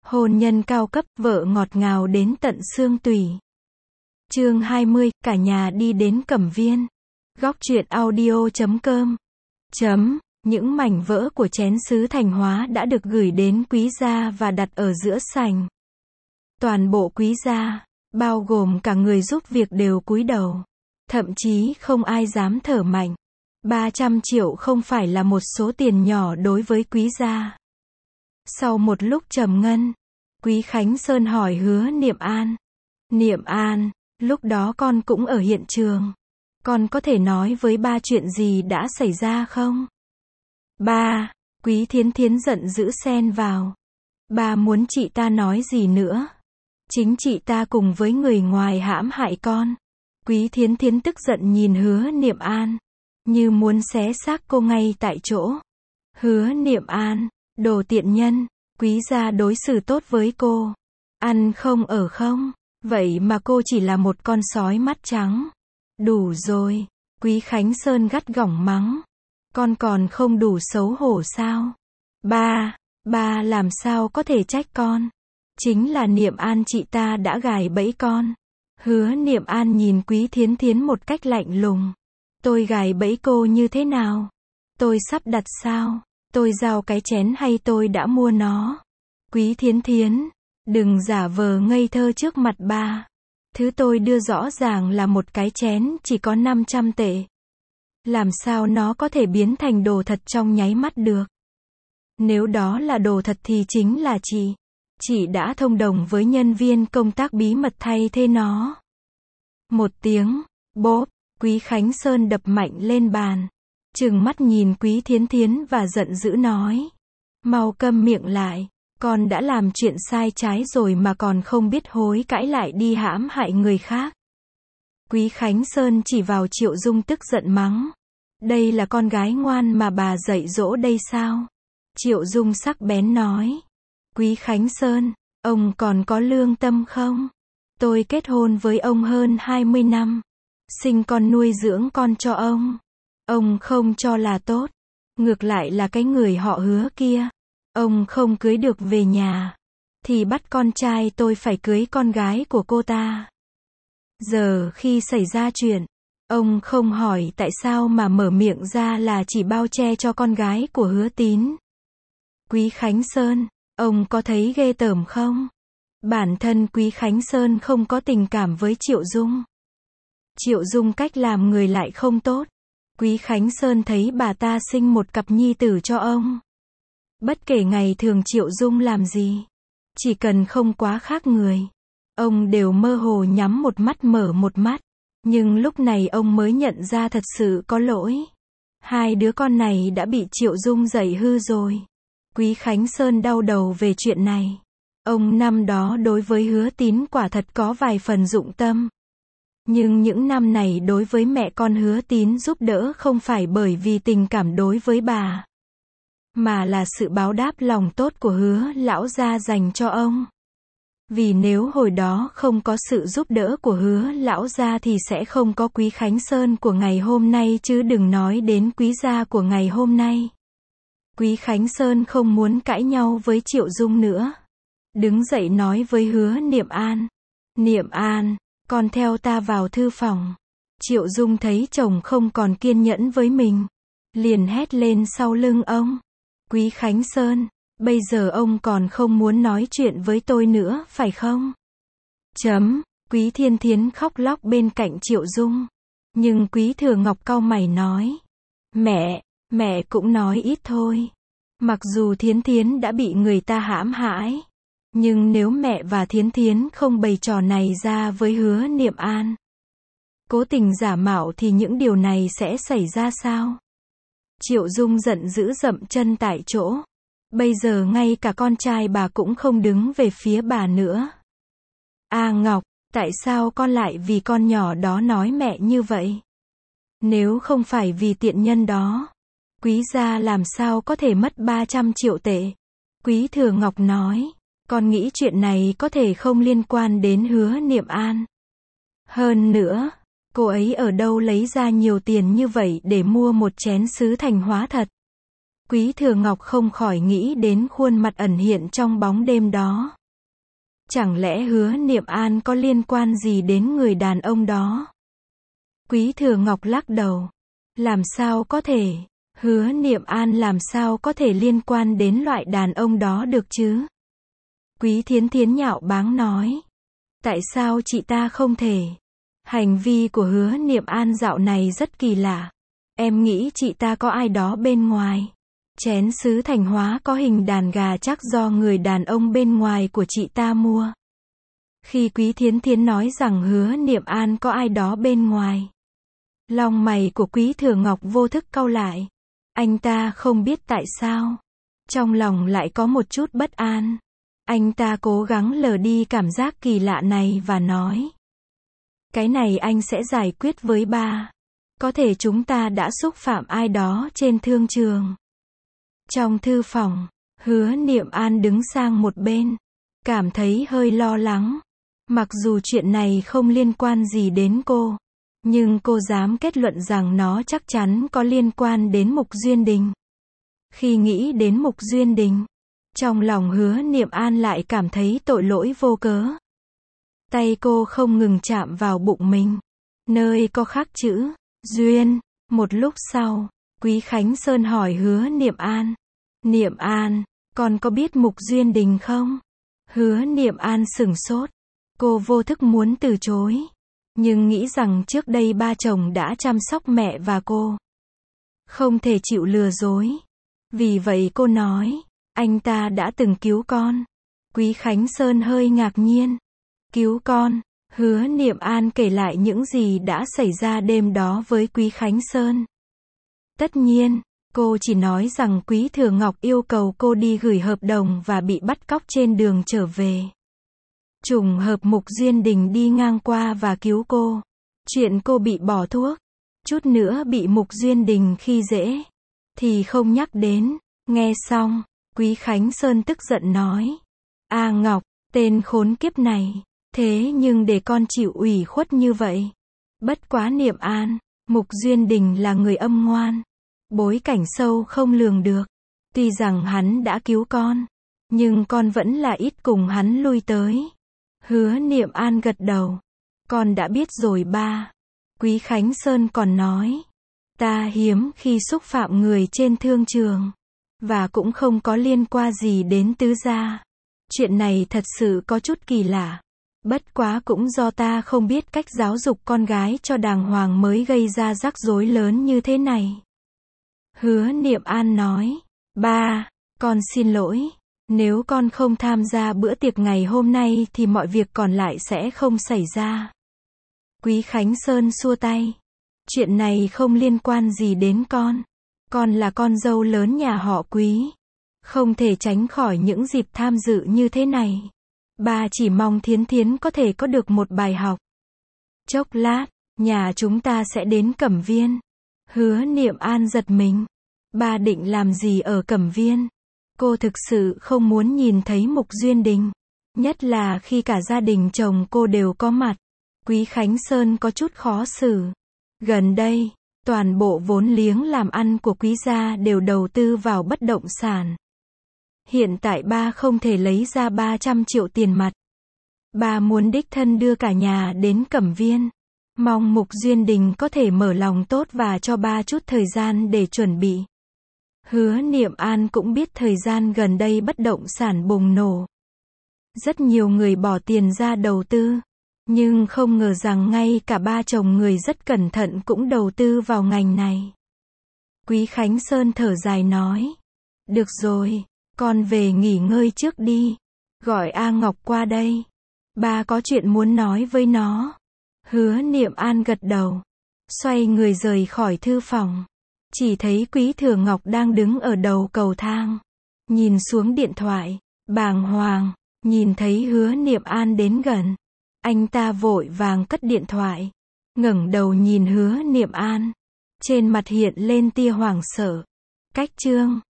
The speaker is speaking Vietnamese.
Hôn nhân cao cấp, vợ ngọt ngào đến tận xương tủy. Chương 20, cả nhà đi đến Cẩm Viên. Góc truyện audio.com. Những mảnh vỡ của chén sứ Thành Hóa đã được gửi đến quý gia và đặt ở giữa sảnh. Toàn bộ quý gia, bao gồm cả người giúp việc đều cúi đầu. Thậm chí không ai dám thở mạnh. 300 triệu không phải là một số tiền nhỏ đối với quý gia. Sau một lúc trầm ngâm, Quý Khánh Sơn hỏi Hứa Niệm An. Niệm An, lúc đó con cũng ở hiện trường. Con có thể nói với ba chuyện gì đã xảy ra không? Ba, Quý Thiến Thiến giận dữ xen vào. Ba muốn chị ta nói gì nữa? Chính chị ta cùng với người ngoài hãm hại con. Quý Thiến Thiến tức giận nhìn Hứa Niệm An, như muốn xé xác cô ngay tại chỗ. Hứa Niệm An, đồ tiện nhân, quý gia đối xử tốt với cô. Ăn không ở không, vậy mà cô chỉ là một con sói mắt trắng. Đủ rồi, Quý Khánh Sơn gắt gỏng mắng. Con còn không đủ xấu hổ sao? Ba làm sao có thể trách con? Chính là Niệm An chị ta đã gài bẫy con. Hứa Niệm An nhìn Quý Thiến Thiến một cách lạnh lùng. Tôi gài bẫy cô như thế nào? Tôi sắp đặt sao? Tôi giao cái chén hay tôi đã mua nó? Quý Thiến Thiến, đừng giả vờ ngây thơ trước mặt ba. Thứ tôi đưa rõ ràng là một cái chén chỉ có 500 tệ. Làm sao nó có thể biến thành đồ thật trong nháy mắt được? Nếu đó là đồ thật thì chính là chị. Chị đã thông đồng với nhân viên công tác bí mật thay thế nó. Một tiếng, bốp, Quý Khánh Sơn đập mạnh lên bàn. Trừng mắt nhìn Quý Thiến Thiến và giận dữ nói. Mau câm miệng lại, con đã làm chuyện sai trái rồi mà còn không biết hối cãi lại đi hãm hại người khác. Quý Khánh Sơn chỉ vào Triệu Dung tức giận mắng. Đây là con gái ngoan mà bà dạy dỗ đây sao? Triệu Dung sắc bén nói. Quý Khánh Sơn, ông còn có lương tâm không? Tôi kết hôn với ông hơn 20 năm. Sinh con nuôi dưỡng con cho ông. Ông không cho là tốt. Ngược lại là cái người họ Hứa kia. Ông không cưới được về nhà. Thì bắt con trai tôi phải cưới con gái của cô ta. Giờ khi xảy ra chuyện, ông không hỏi tại sao mà mở miệng ra là chỉ bao che cho con gái của Hứa Tín. Quý Khánh Sơn, ông có thấy ghê tởm không? Bản thân Quý Khánh Sơn không có tình cảm với Triệu Dung. Triệu Dung cách làm người lại không tốt. Quý Khánh Sơn thấy bà ta sinh một cặp nhi tử cho ông. Bất kể ngày thường Triệu Dung làm gì, chỉ cần không quá khác người, ông đều mơ hồ nhắm một mắt mở một mắt. Nhưng lúc này ông mới nhận ra thật sự có lỗi. Hai đứa con này đã bị Triệu Dung dạy hư rồi. Quý Khánh Sơn đau đầu về chuyện này. Ông năm đó đối với Hứa Tín quả thật có vài phần dụng tâm. Nhưng những năm này đối với mẹ con Hứa Tín giúp đỡ không phải bởi vì tình cảm đối với bà, mà là sự báo đáp lòng tốt của Hứa lão gia dành cho ông. Vì nếu hồi đó không có sự giúp đỡ của Hứa lão gia thì sẽ không có Quý Khánh Sơn của ngày hôm nay chứ đừng nói đến quý gia của ngày hôm nay. Quý Khánh Sơn không muốn cãi nhau với Triệu Dung nữa. Đứng dậy nói với Hứa Niệm An. Niệm An, con theo ta vào thư phòng. Triệu Dung thấy chồng không còn kiên nhẫn với mình, liền hét lên sau lưng ông. Quý Khánh Sơn, bây giờ ông còn không muốn nói chuyện với tôi nữa, phải không? Quý Thiên Thiến khóc lóc bên cạnh Triệu Dung. Nhưng Quý Thừa Ngọc cau mày nói. Mẹ cũng nói ít thôi. Mặc dù Thiến Thiến đã bị người ta hãm hại, nhưng nếu mẹ và Thiến Thiến không bày trò này ra với Hứa Niệm An, cố tình giả mạo thì những điều này sẽ xảy ra sao? Triệu Dung giận dữ dậm chân tại chỗ. Bây giờ ngay cả con trai bà cũng không đứng về phía bà nữa. Ngọc, tại sao con lại vì con nhỏ đó nói mẹ như vậy? Nếu không phải vì tiện nhân đó, quý gia làm sao có thể mất 300 triệu tệ? Quý Thừa Ngọc nói. Con nghĩ chuyện này có thể không liên quan đến Hứa Niệm An. Hơn nữa, cô ấy ở đâu lấy ra nhiều tiền như vậy để mua một chén sứ Thành Hóa thật? Quý Thừa Ngọc không khỏi nghĩ đến khuôn mặt ẩn hiện trong bóng đêm đó. Chẳng lẽ Hứa Niệm An có liên quan gì đến người đàn ông đó? Quý Thừa Ngọc lắc đầu. Làm sao có thể? Hứa Niệm An làm sao có thể liên quan đến loại đàn ông đó được chứ? Quý Thiến Thiến nhạo báng nói. Tại sao chị ta không thể? Hành vi của Hứa Niệm An dạo này rất kỳ lạ. Em nghĩ chị ta có ai đó bên ngoài. Chén sứ Thành Hóa có hình đàn gà chắc do người đàn ông bên ngoài của chị ta mua. Khi Quý Thiến Thiến nói rằng Hứa Niệm An có ai đó bên ngoài, lông mày của Quý Thừa Ngọc vô thức cau lại. Anh ta không biết tại sao, trong lòng lại có một chút bất an. Anh ta cố gắng lờ đi cảm giác kỳ lạ này và nói. Cái này anh sẽ giải quyết với ba. Có thể chúng ta đã xúc phạm ai đó trên thương trường. Trong thư phòng, Hứa Niệm An đứng sang một bên, cảm thấy hơi lo lắng. Mặc dù chuyện này không liên quan gì đến cô, nhưng cô dám kết luận rằng nó chắc chắn có liên quan đến Mục Duyên Đình. Khi nghĩ đến Mục Duyên Đình, trong lòng Hứa Niệm An lại cảm thấy tội lỗi vô cớ. Tay cô không ngừng chạm vào bụng mình, nơi có khắc chữ Duyên. Một lúc sau, Quý Khánh Sơn hỏi Hứa Niệm An. Niệm An, con có biết Mục Duyên Đình không? Hứa Niệm An sửng sốt. Cô vô thức muốn từ chối, nhưng nghĩ rằng trước đây ba chồng đã chăm sóc mẹ và cô. Không thể chịu lừa dối. Vì vậy cô nói, anh ta đã từng cứu con. Quý Khánh Sơn hơi ngạc nhiên. Cứu con? Hứa Niệm An kể lại những gì đã xảy ra đêm đó với Quý Khánh Sơn. Tất nhiên, cô chỉ nói rằng Quý Thừa Ngọc yêu cầu cô đi gửi hợp đồng và bị bắt cóc trên đường trở về. Trùng hợp Mục Duyên Đình đi ngang qua và cứu cô. Chuyện cô bị bỏ thuốc, chút nữa bị Mục Duyên Đình khi dễ, thì không nhắc đến. Nghe xong, Quý Khánh Sơn tức giận nói. A Ngọc, tên khốn kiếp này, thế nhưng để con chịu ủy khuất như vậy. Bất quá Niệm An, Mục Duyên Đình là người âm ngoan, bối cảnh sâu không lường được. Tuy rằng hắn đã cứu con, nhưng con vẫn là ít cùng hắn lui tới. Hứa Niệm An gật đầu. Con đã biết rồi ba. Quý Khánh Sơn còn nói. Ta hiếm khi xúc phạm người trên thương trường, và cũng không có liên quan gì đến tứ gia. Chuyện này thật sự có chút kỳ lạ. Bất quá cũng do ta không biết cách giáo dục con gái cho đàng hoàng mới gây ra rắc rối lớn như thế này. Hứa Niệm An nói. Ba, con xin lỗi. Nếu con không tham gia bữa tiệc ngày hôm nay thì mọi việc còn lại sẽ không xảy ra. Quý Khánh Sơn xua tay. Chuyện này không liên quan gì đến con. Con là con dâu lớn nhà họ Quý, không thể tránh khỏi những dịp tham dự như thế này. Ba chỉ mong Thiến Thiến có thể có được một bài học. Chốc lát, nhà chúng ta sẽ đến Cẩm Viên. Hứa Niệm An giật mình. Ba định làm gì ở Cẩm Viên? Cô thực sự không muốn nhìn thấy Mục Duyên Đình, nhất là khi cả gia đình chồng cô đều có mặt. Quý Khánh Sơn có chút khó xử. Gần đây, toàn bộ vốn liếng làm ăn của Quý gia đều đầu tư vào bất động sản. Hiện tại ba không thể lấy ra 300 triệu tiền mặt. Ba muốn đích thân đưa cả nhà đến Cẩm Viên. Mong Mục Duyên Đình có thể mở lòng tốt và cho ba chút thời gian để chuẩn bị. Hứa Niệm An cũng biết thời gian gần đây bất động sản bùng nổ. Rất nhiều người bỏ tiền ra đầu tư. Nhưng không ngờ rằng ngay cả ba chồng người rất cẩn thận cũng đầu tư vào ngành này. Quý Khánh Sơn thở dài nói. Được rồi, con về nghỉ ngơi trước đi. Gọi A Ngọc qua đây. Ba có chuyện muốn nói với nó. Hứa Niệm An gật đầu. Xoay người rời khỏi thư phòng. Chỉ thấy Quý Thừa Ngọc đang đứng ở đầu cầu thang. Nhìn xuống điện thoại, bàng hoàng, nhìn thấy Hứa Niệm An đến gần. Anh ta vội vàng cất điện thoại, ngẩng đầu nhìn Hứa Niệm An. Trên mặt hiện lên tia hoảng sợ. Cách chương